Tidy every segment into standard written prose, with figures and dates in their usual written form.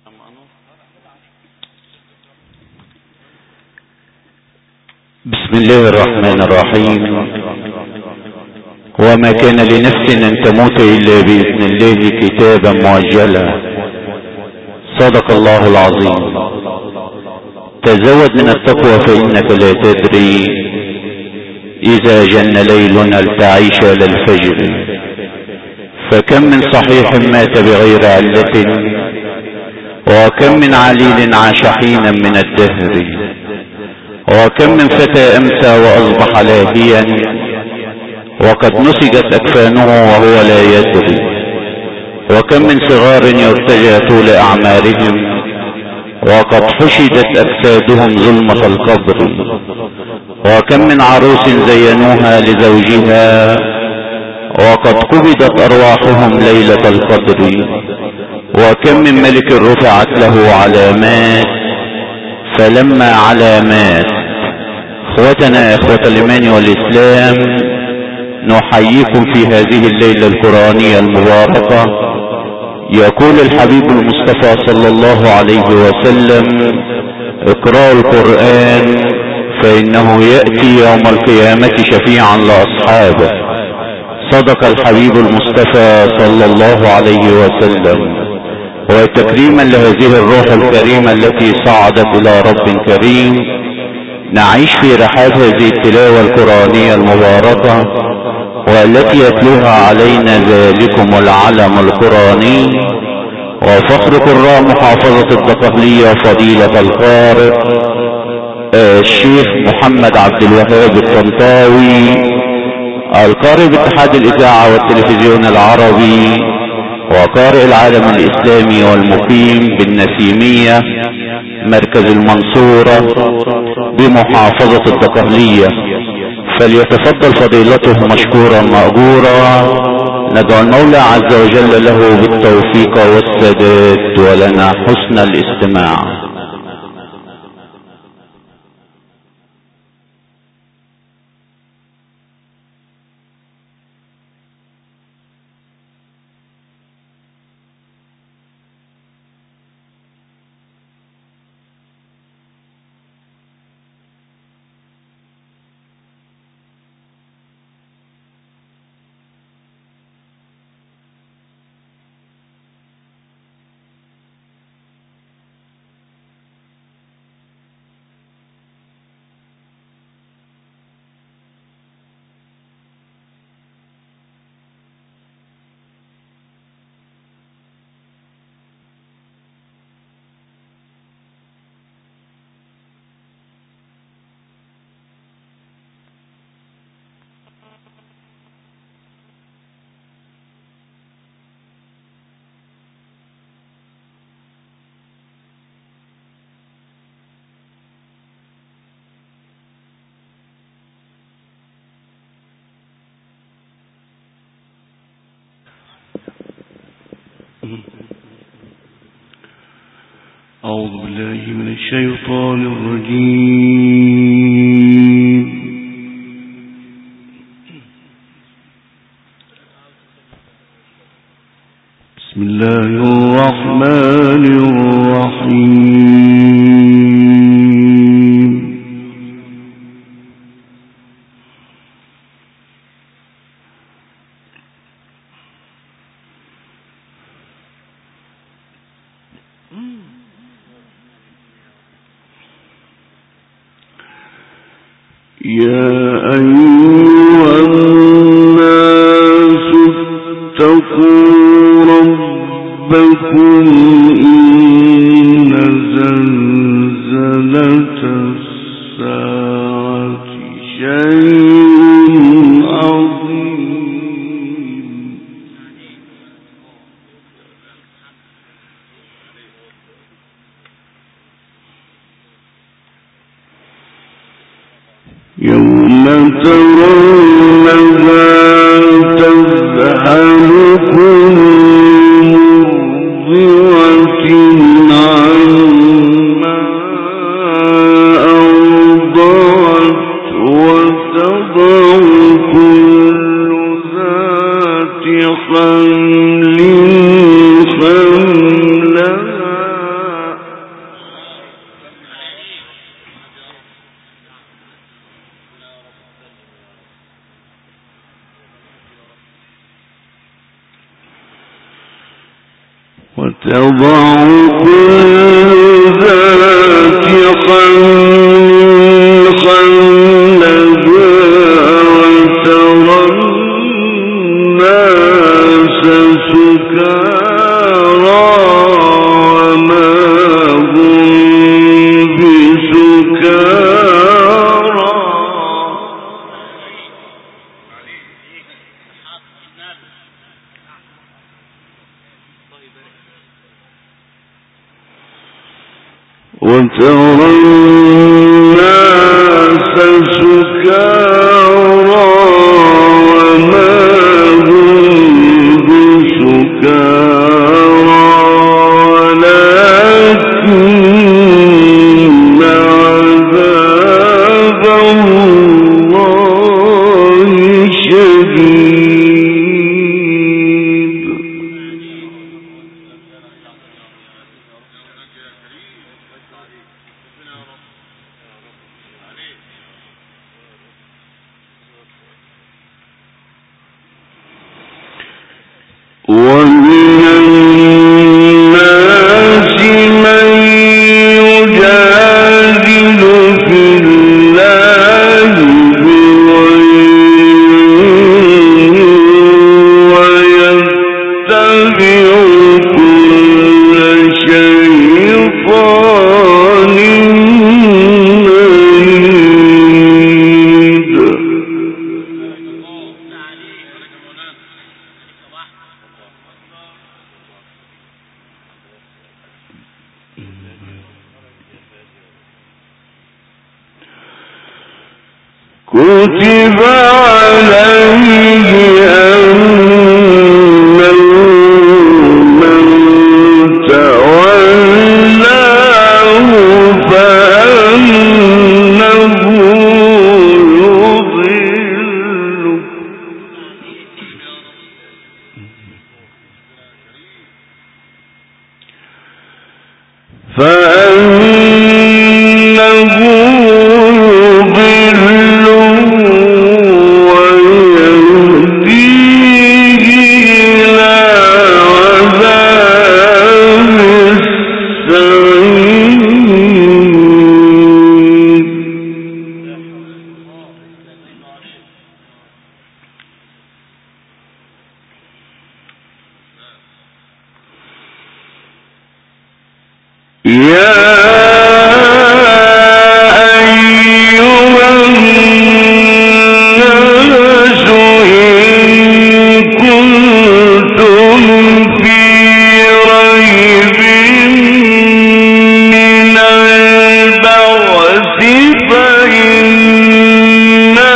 بسم الله الرحمن الرحيم. وما كان لنفس ان تموت الا باذن الله كتابا مؤجلا. صدق الله العظيم. تزود من التقوى فانك لا تدري اذا جن ليل هل تعيش للفجر. فكم من صحيح مات بغير علة، وكم من عليل عاش حينا من الدهر، وكم من فتى امسى واصبح لاهيا، وقد نسجت اكفانه وهو لا يدري. وكم من صغار يرتجى طول اعمارهم، وقد حشدت اجسادهم ظلمة القبر. وكم من عروس زينوها لزوجها، وقد قبضت ارواحهم ليلة القدر. وكم من ملك رفعت له علامات، فلما علامات. اخوتنا اخوة الايمان والاسلام، نحييكم في هذه الليلة القرآنية المباركة. يقول الحبيب المصطفى صلى الله عليه وسلم: اقرأوا القرآن فإنه يأتي يوم القيامة شفيعا لأصحابه. صدق الحبيب المصطفى صلى الله عليه وسلم. وتكريما لهذه الروح الكريمة التي صعدت إلى رب كريم، نعيش في رحاب هذه التلاوة القرآنية المباركة، والتي يتلوها علينا ذلكم العلم القرآني وفخر قراء محافظة الدقهلية فضيلة القارئ الشيخ محمد عبد الوهاب الطنطاوي، القارئ باتحاد الإذاعة والتلفزيون العربي، وقارئ العالم الإسلامي والمقيم بالنسيمية مركز المنصورة بمحافظة الدقهلية. فليتفضل فضيلته مشكورا مأجورا. ندعو المولى عز وجل له بالتوفيق والسداد، ولنا حسن الاستماع. أعوذ بالله من الشيطان الرجيم. بسم الله الرحمن الرحيم. يا أيها الناس اتقوا ربكم إن زلزلة الساعة شيء عظيم. يوم ترونها تذهل كل مرضعة عما أرضعت، وتضع كل ذات حمل حملها، وترى الملائكة حافين من خشية الله. ما أصابكم من مصيبة فبإذن الله، وما أصابكم من حزن فمن الله. ألا إن حزب الله هم المفلحون. يوم ترونها تذهل كل مرضعة عما أرضعت، وتضع كل ذات حمل حملها، وترى الملائكة وتضع كل ذات حمل حملها وترى الناس سكارى وما هم بسكارى وترى الناس سكارى وما هم بسكارى ولكن عذاب الله شديد. ومن الناس من يجادل في الله بغير ويتبع كل شيطان مريد. كتب عليه أنه من تولاه فأنه يضله ويهديه إلى عذاب السعير. يا أيها الناس إن كنتم في ريب من البعث فإنا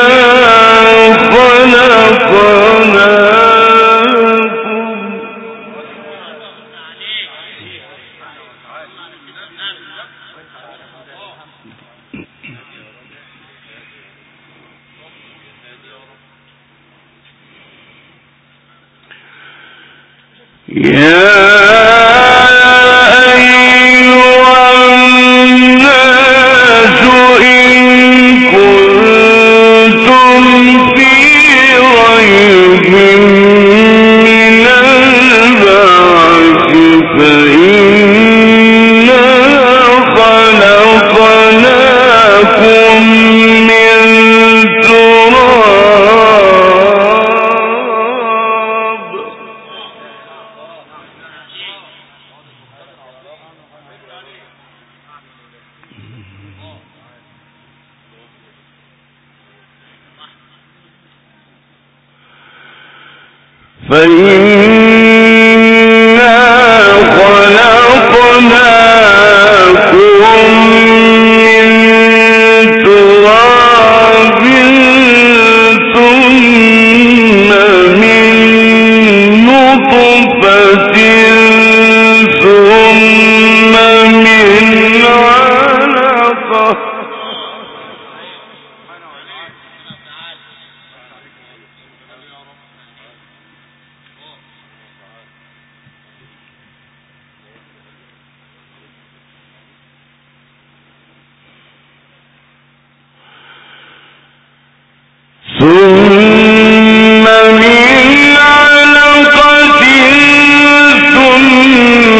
خلقناكم من تراب فإنا خلقناكم من تراب ثم من نطفة ثم من علقة ثم من علقة ثم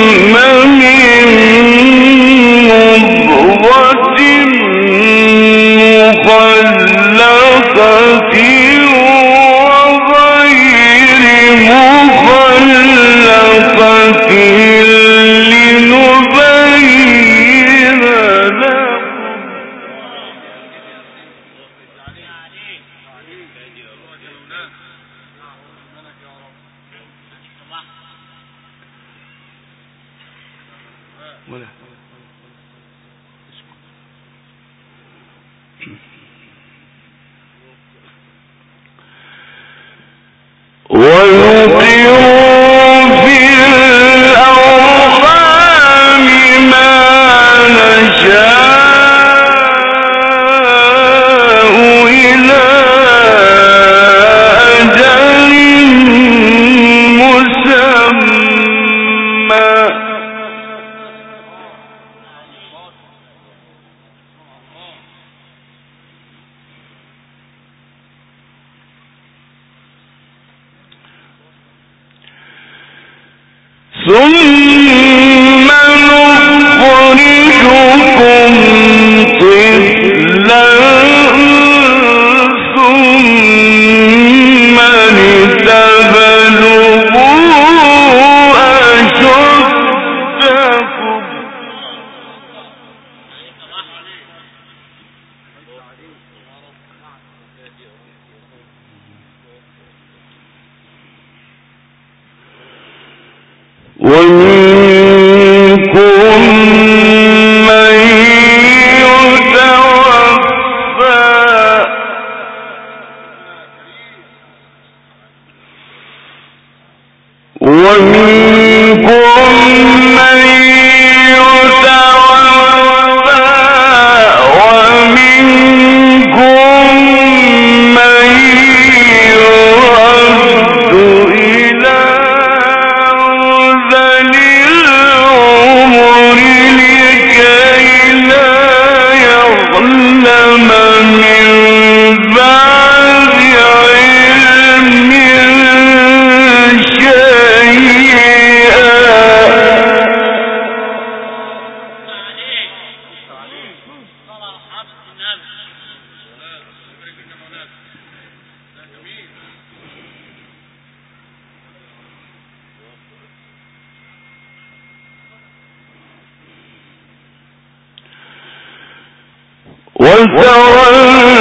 وترى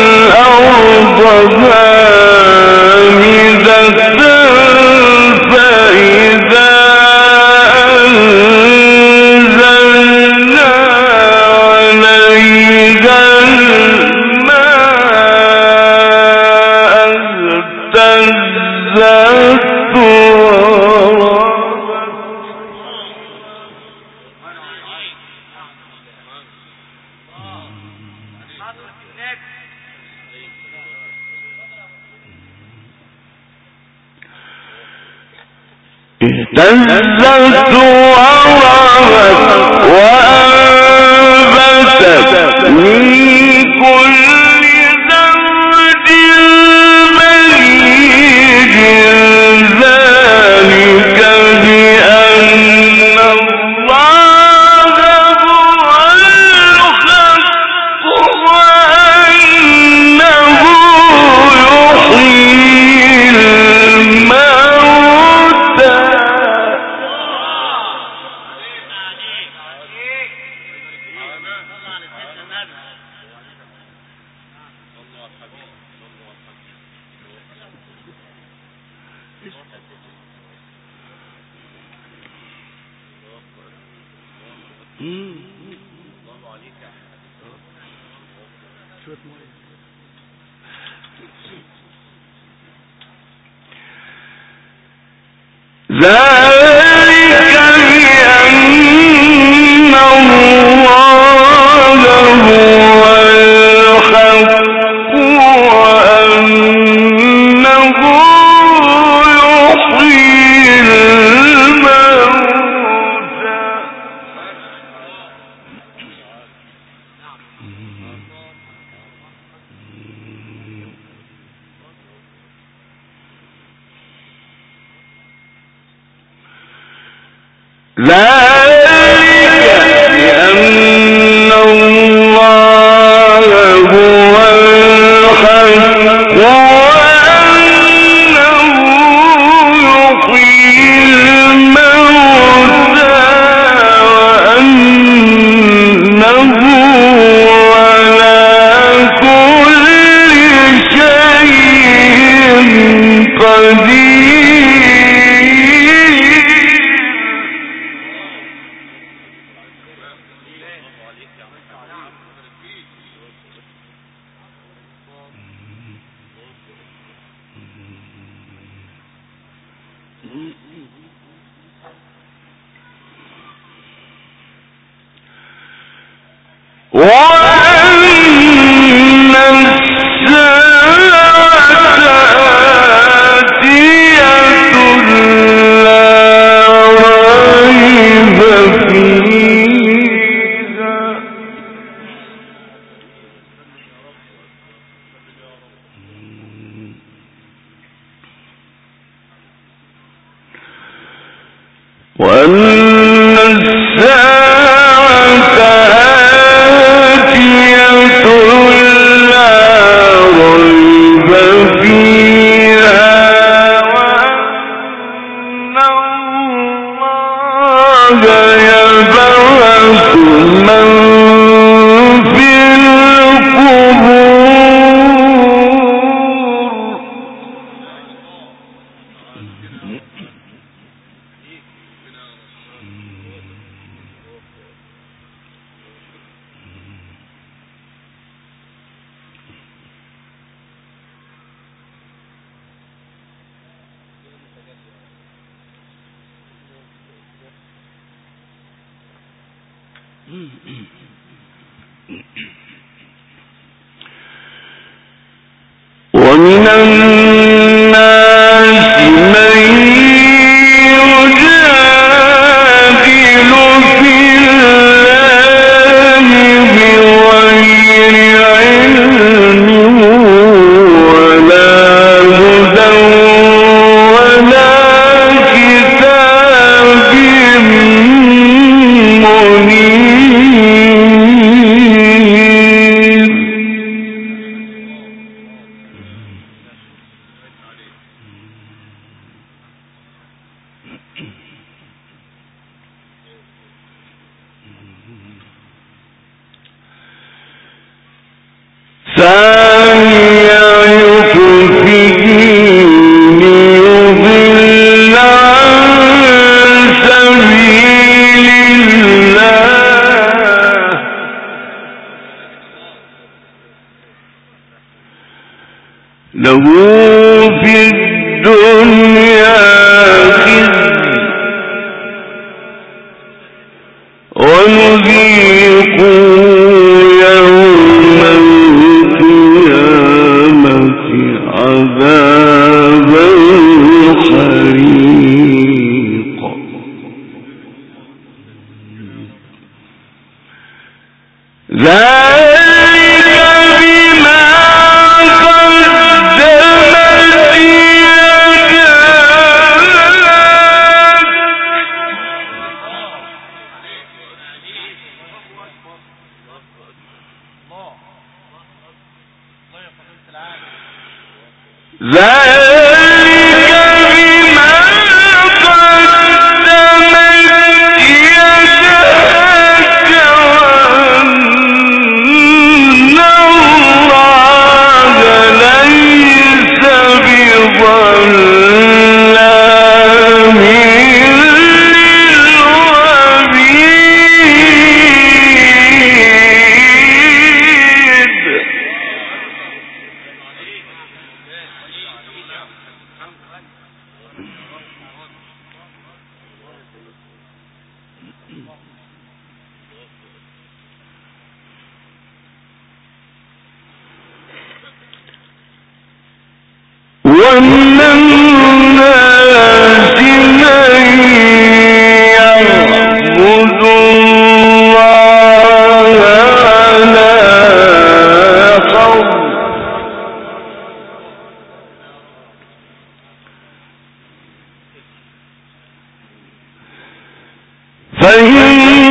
الأرض هامدة فإذا أنزلنا عليها الماء اهتزت اهتزت وربت وأنبتت من كل زوج بهيج ذلك بأن الله هو الحق وأنه يحيي الموتى. ذلك بأن الله هو الحق وأنه يحيي الموتى. ذلك بأن الله هو الحق وأنه يحيي الموتى وأنه على كل شيء قدير. ومن الناس من يجادل في الله بغير علم ولا هدى ولا كتاب منير. له في الدنيا خزي ونذيقه يوم القيامة عذاب الحريق. ومن الناس من يعبد الله على حرف فإن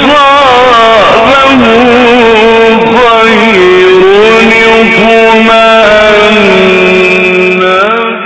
أصابه خير اطمأن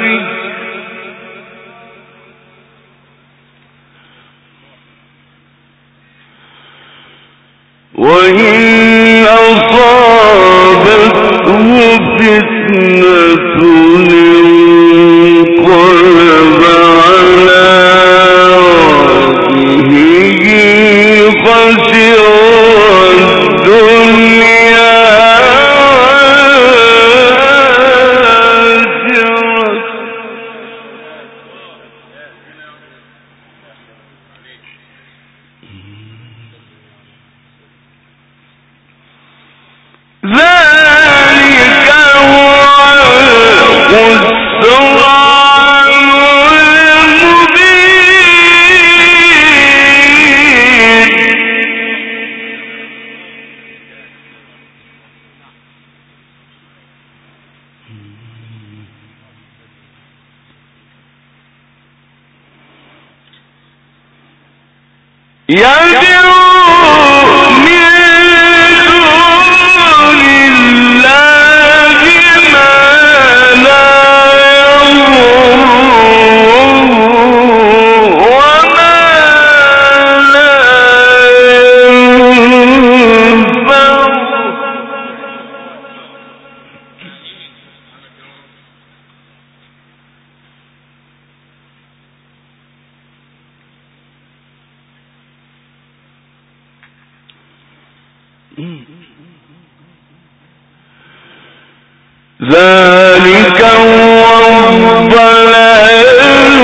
ذلك هو الضلال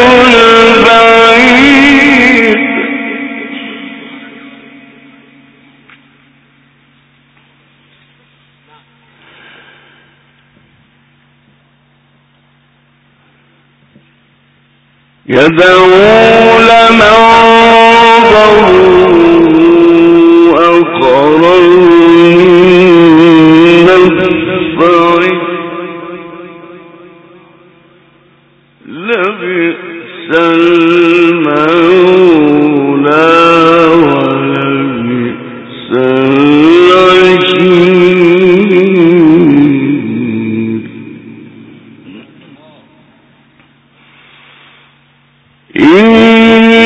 البعيد. يدعو لمن ضروا أقرن الصعيد لبئس المولى ولبئس العشير. إن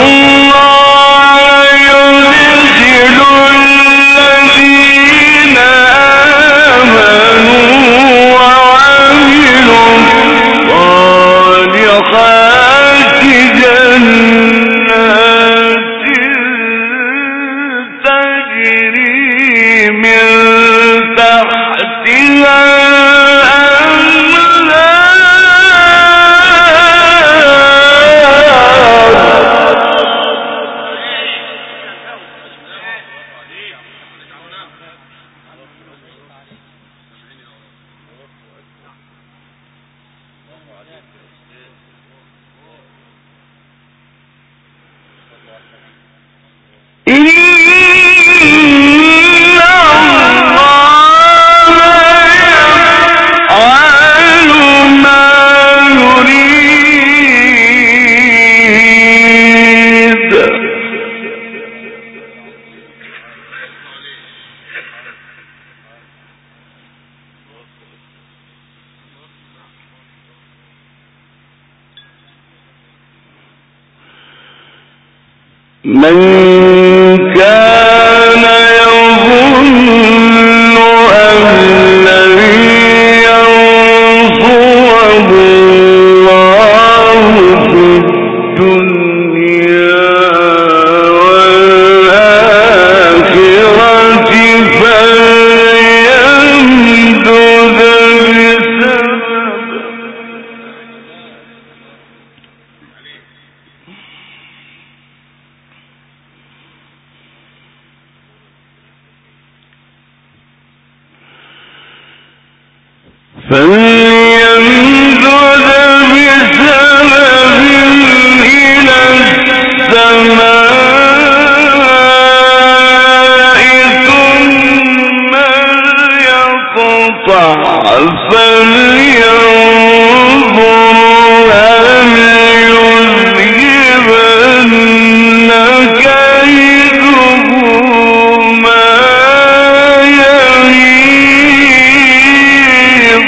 الله يدخل الذين آمنوا وعملوا الصالحات جنات تجري من تحتها من كان يظن أن لن ينصره الله في الدنيا والآخرة فليمدد بسبب. فليمدد بسبب إلى السماء ثم يقطع فلينظر هل يذهبن كيده ما يغيظ.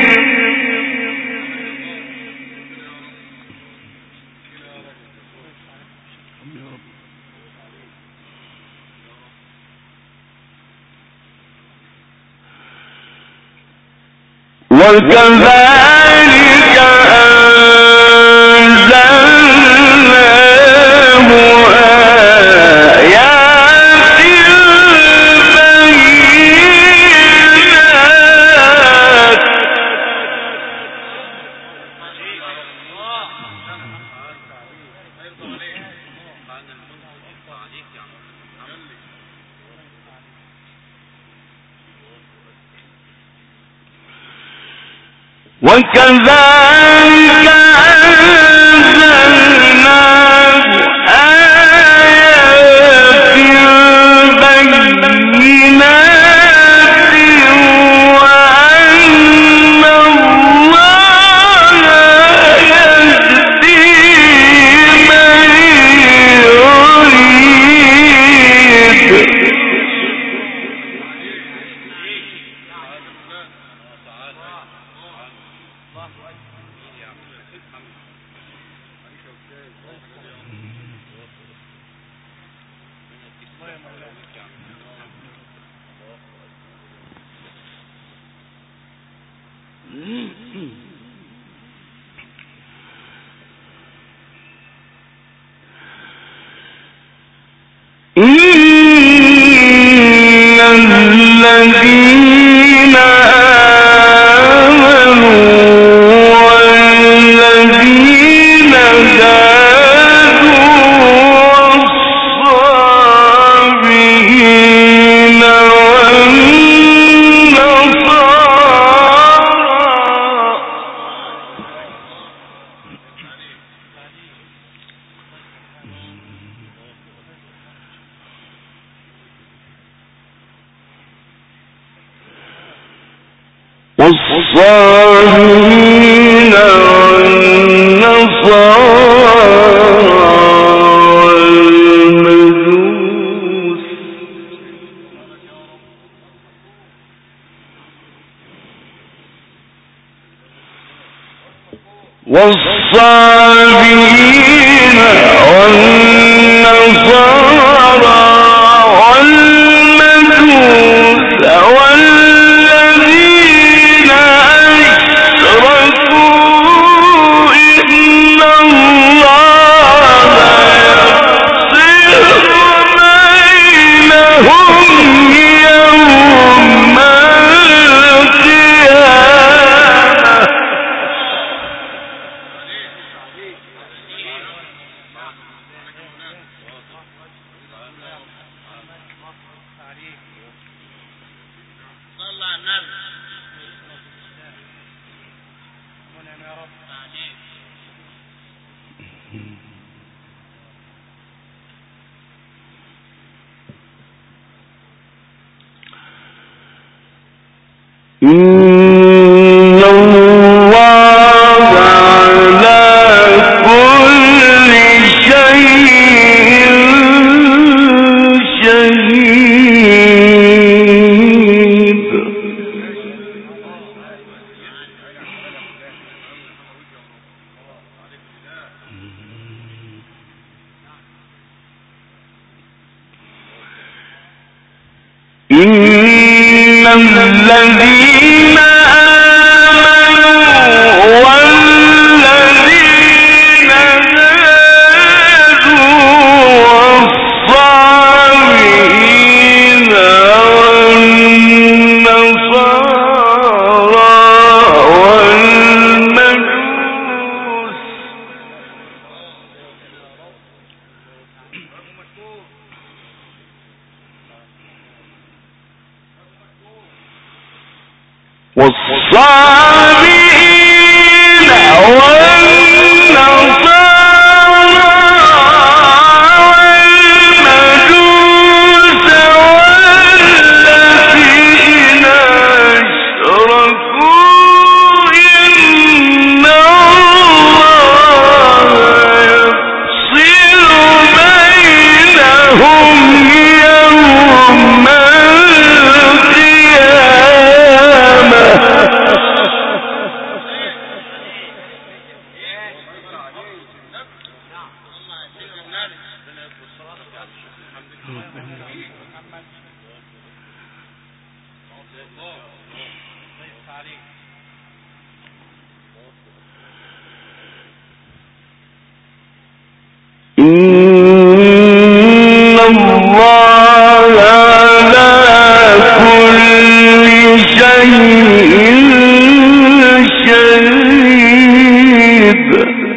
وكذلك أنزلناه آيات بينات وكذلك أنزلناه آيات بينات وأن الله الذين آمنوا والذين هادوا والصابئين والصابئين والنصارى والمجوس والذين أشركوا إن الله يفصل بينهم يوم القيامة. إن الله على كل شيء شهيد. إن الذين آمنوا والذين هادوا والصابئين والنصارى والمجوس والصابئين والنصارى والمجوس والذين أشركوا إن الله يفصل بينهم يوم إن الله على كل شيء شهيد.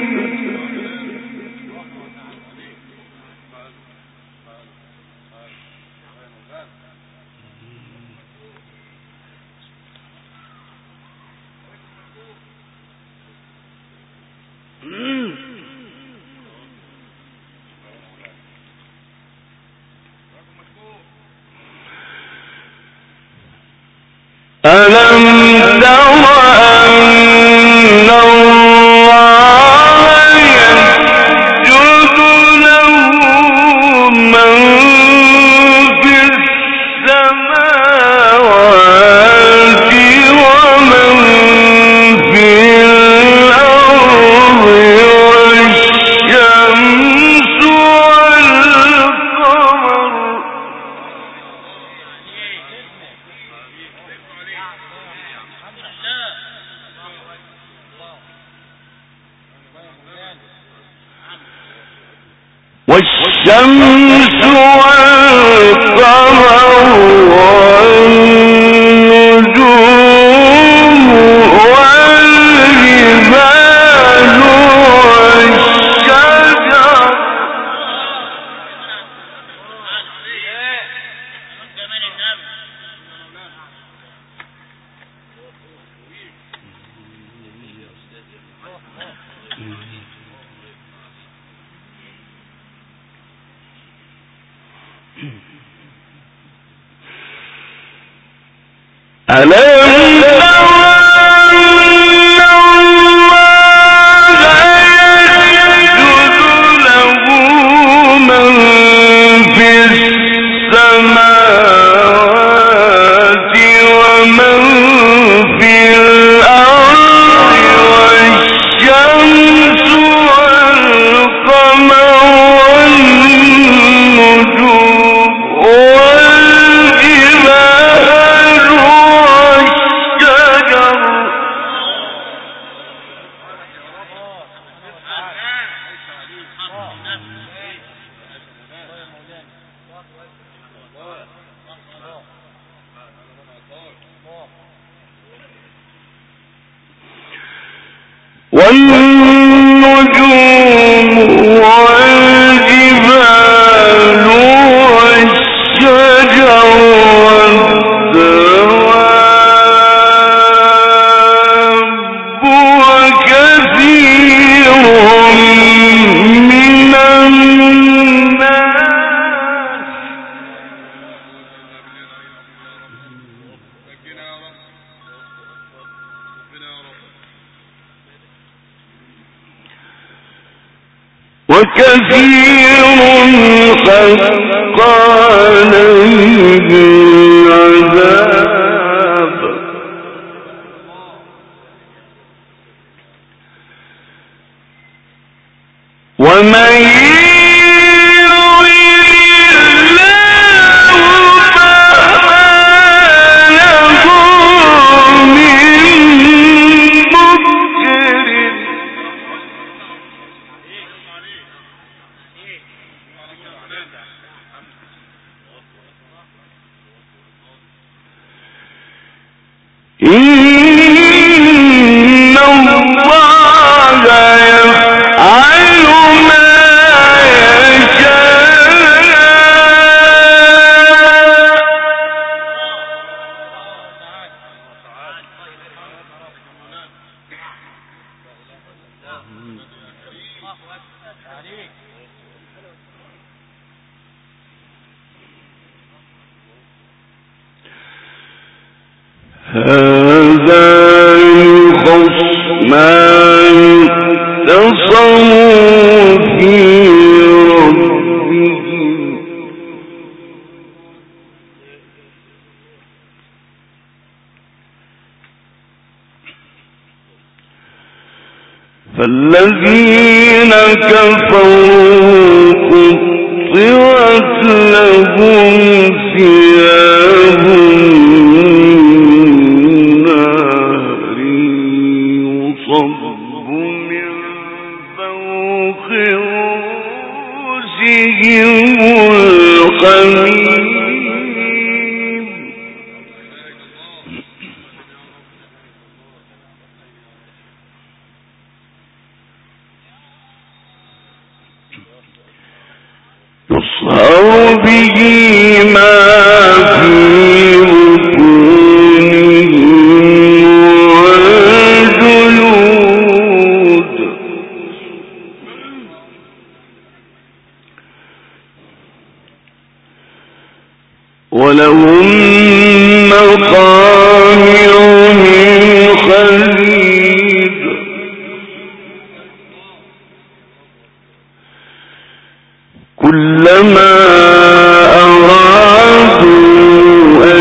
ألم تر أن الله يسجد له من في السماوات ومن في الأرض والشمس والقمر والنجوم والجبال والشجر ألم والنجوم والجبال والشجر والدواب وكثير من الناس وكثير حق عليه العذاب ومن إن الله يفعل ما هذان خصمان اختصموا في ربهم فالذين كفروا قطعت لهم ثياب يصهر به ما في بطونهم والجلود ولهم مقامع من حديد كلما أرادوا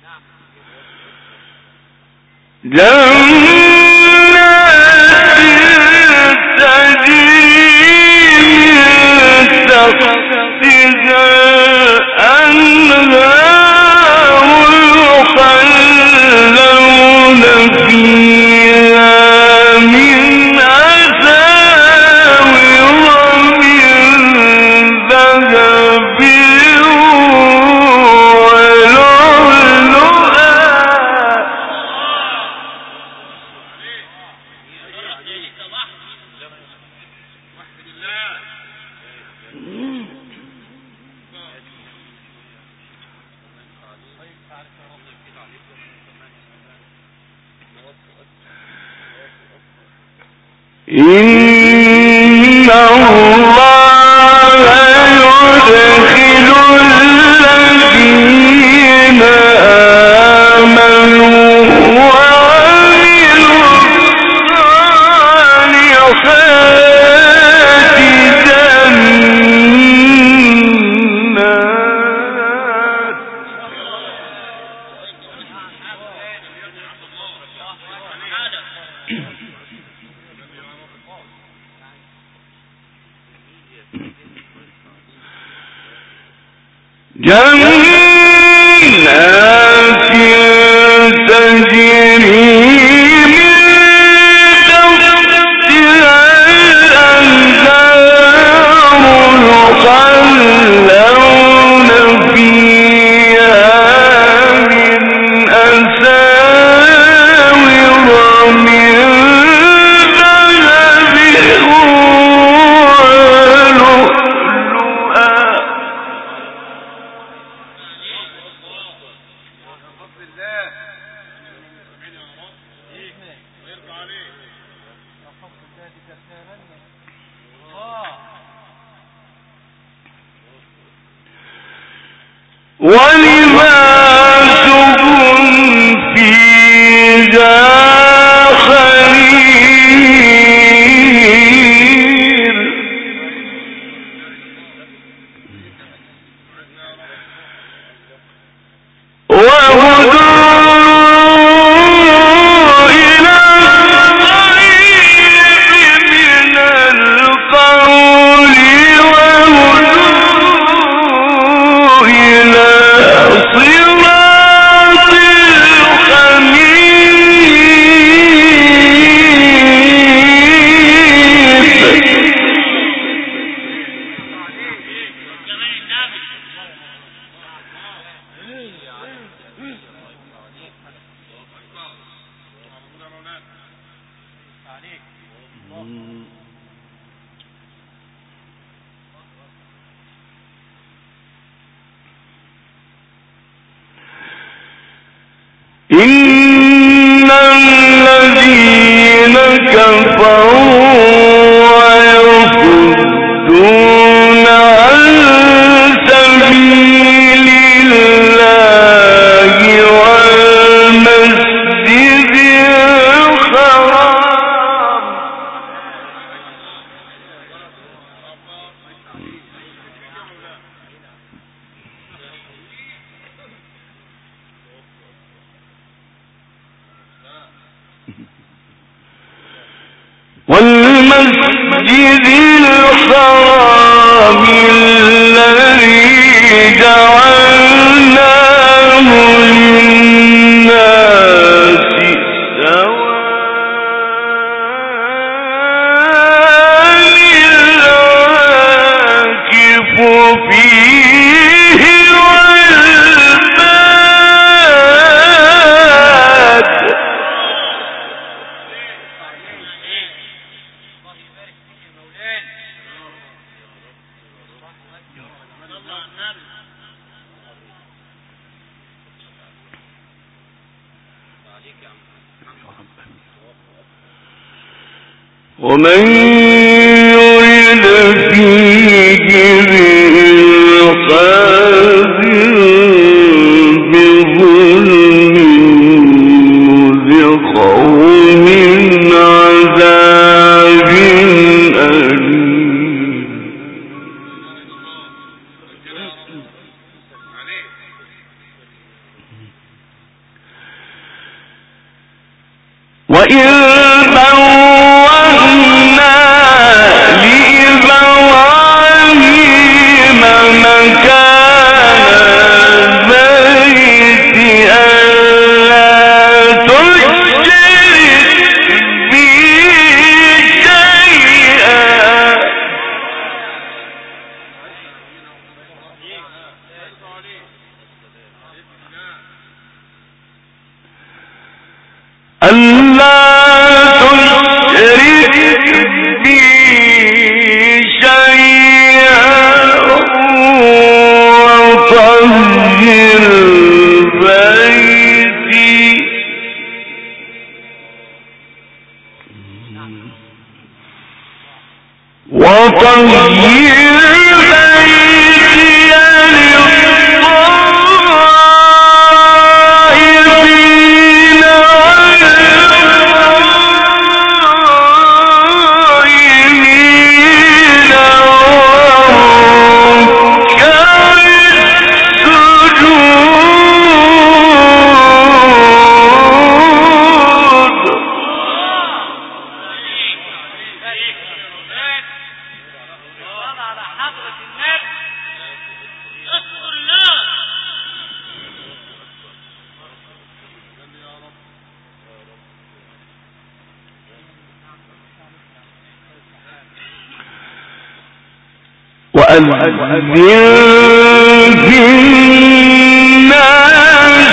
إن الله يدخل الذين آمنوا وعملوا الصالحات جنات تجري من تحتها الأنهار يحلون فيها من أساور من ذهب ولباسهم فيها خرير وهدوا إلى الطيب من القول وهدوا إلى صراط الحميد. إن الذين كفروا ويصدون عن سبيل الله والمسجد الحرام الذي جعلناه للناس سواء العاكف فيه والباد. ومن يرد فيه بإلحاد بظلم نذقه من عذاب أليم. وإذ بوأنا لإبراهيم مكان البيت ألا تشرك بي شيئا وأذن في الناس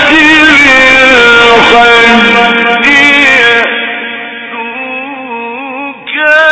بالحج يأتوك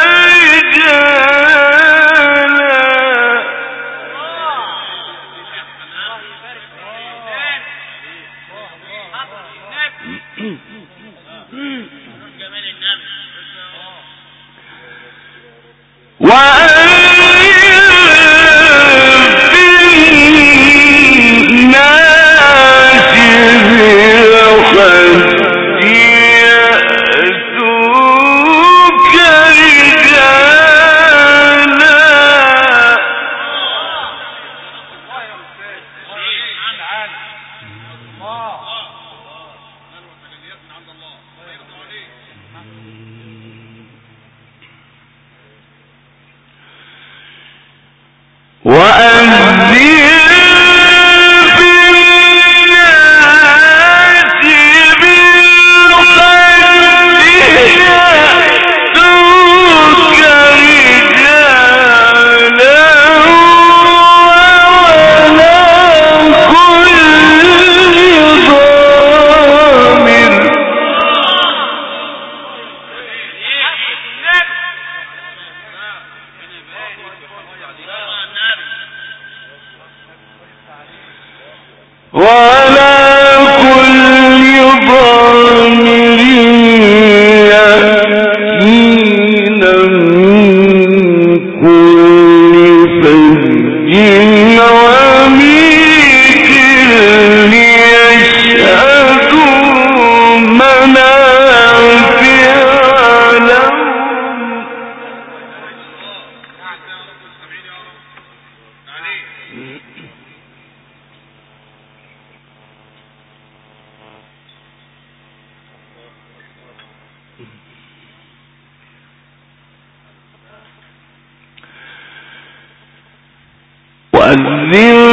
وأذن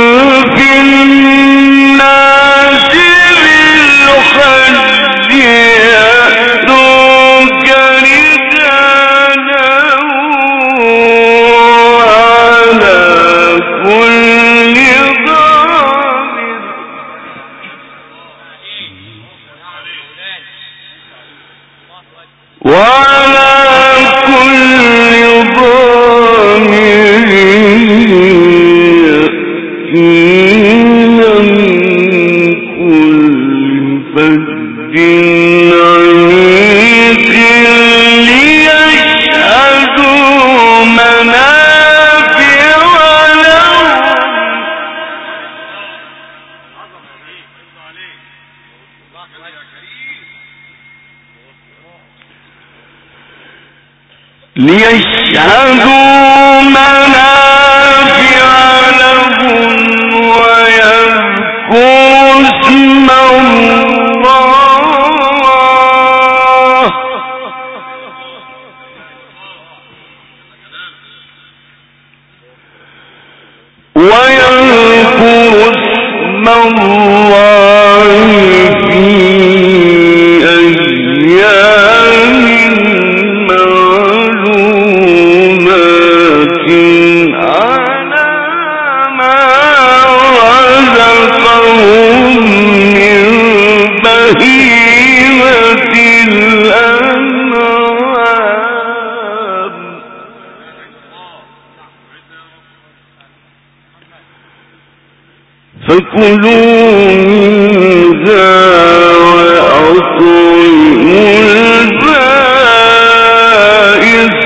في الناس بالحج يأتوك رجالا وعلى كل ضامر ليشهدوا منافع لهم ويذكروا اسم الله فكلوا منها وأطعموا البائس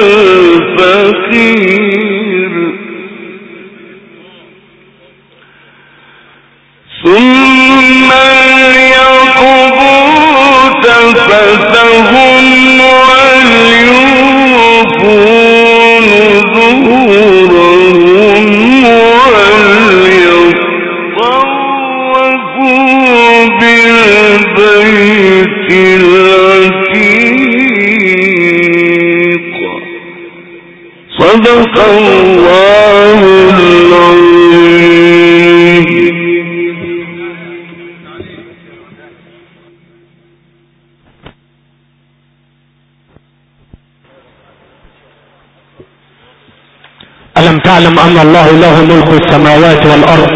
الفقير ثم ليقضوا تفثهم وليوفوا نذورهم بالبيت العتيق صدق الله العظيم. ألم تعلم أن الله له ملك السماوات والأرض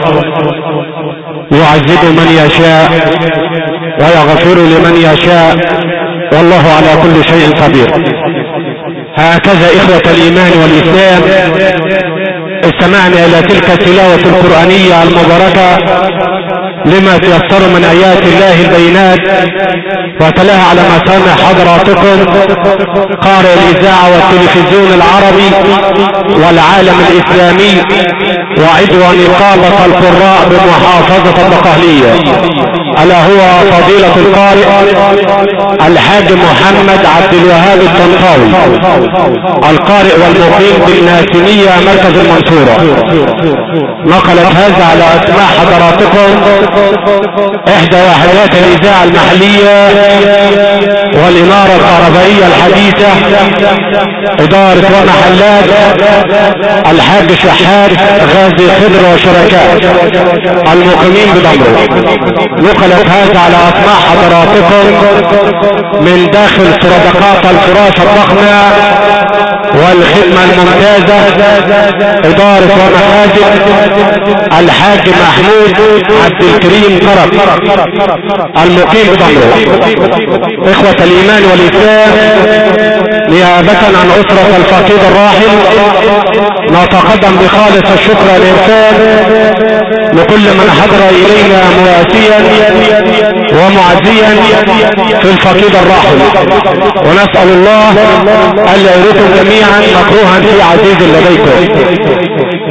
يعذب من يشاء ويغفر لمن يشاء والله على كل شيء قدير. هكذا إخوة الإيمان والإسلام استمعنا إلى تلك التلاوة القرآنية المباركة لما تيسر من آيات الله البينات، وتلاها على مسامع حضراتكم قارئ الإذاعة والتلفزيون العربي والعالم الإسلامي وعضو نقابة القراء بمحافظة الدقهلية، ألا هو فضيلة القارئ الحاج محمد عبد الوهاب الطنطاوي، القارئ والمقيم بالناسمية مركز المنصورة. نقلت هذا على أسماع حضراتكم إحدى وحدات الإذاعة المحلية والإنارة الكهربائية الحديثة إدارة ومحلات الحاج شحات غازي خضر وشركاء المقيمين بدمره. نقلت هذا على أسماع حضراتكم من داخل سردقات الفراش الضخمة والخدمة الممتازة إدارة ومحاسن الحاج محمود عبد الكريم قرب المقيم بدمره. إخوة الإيمان والإسلام، نيابة عن أسرة الفقيد الراحل نتقدم بخالص الشكر والإرسال لكل من حضر إلينا مواسيا ومعزيا في الفقيد الراحل، ونسأل الله ألا يريكم جميعا مكروها في عزيز لديكم.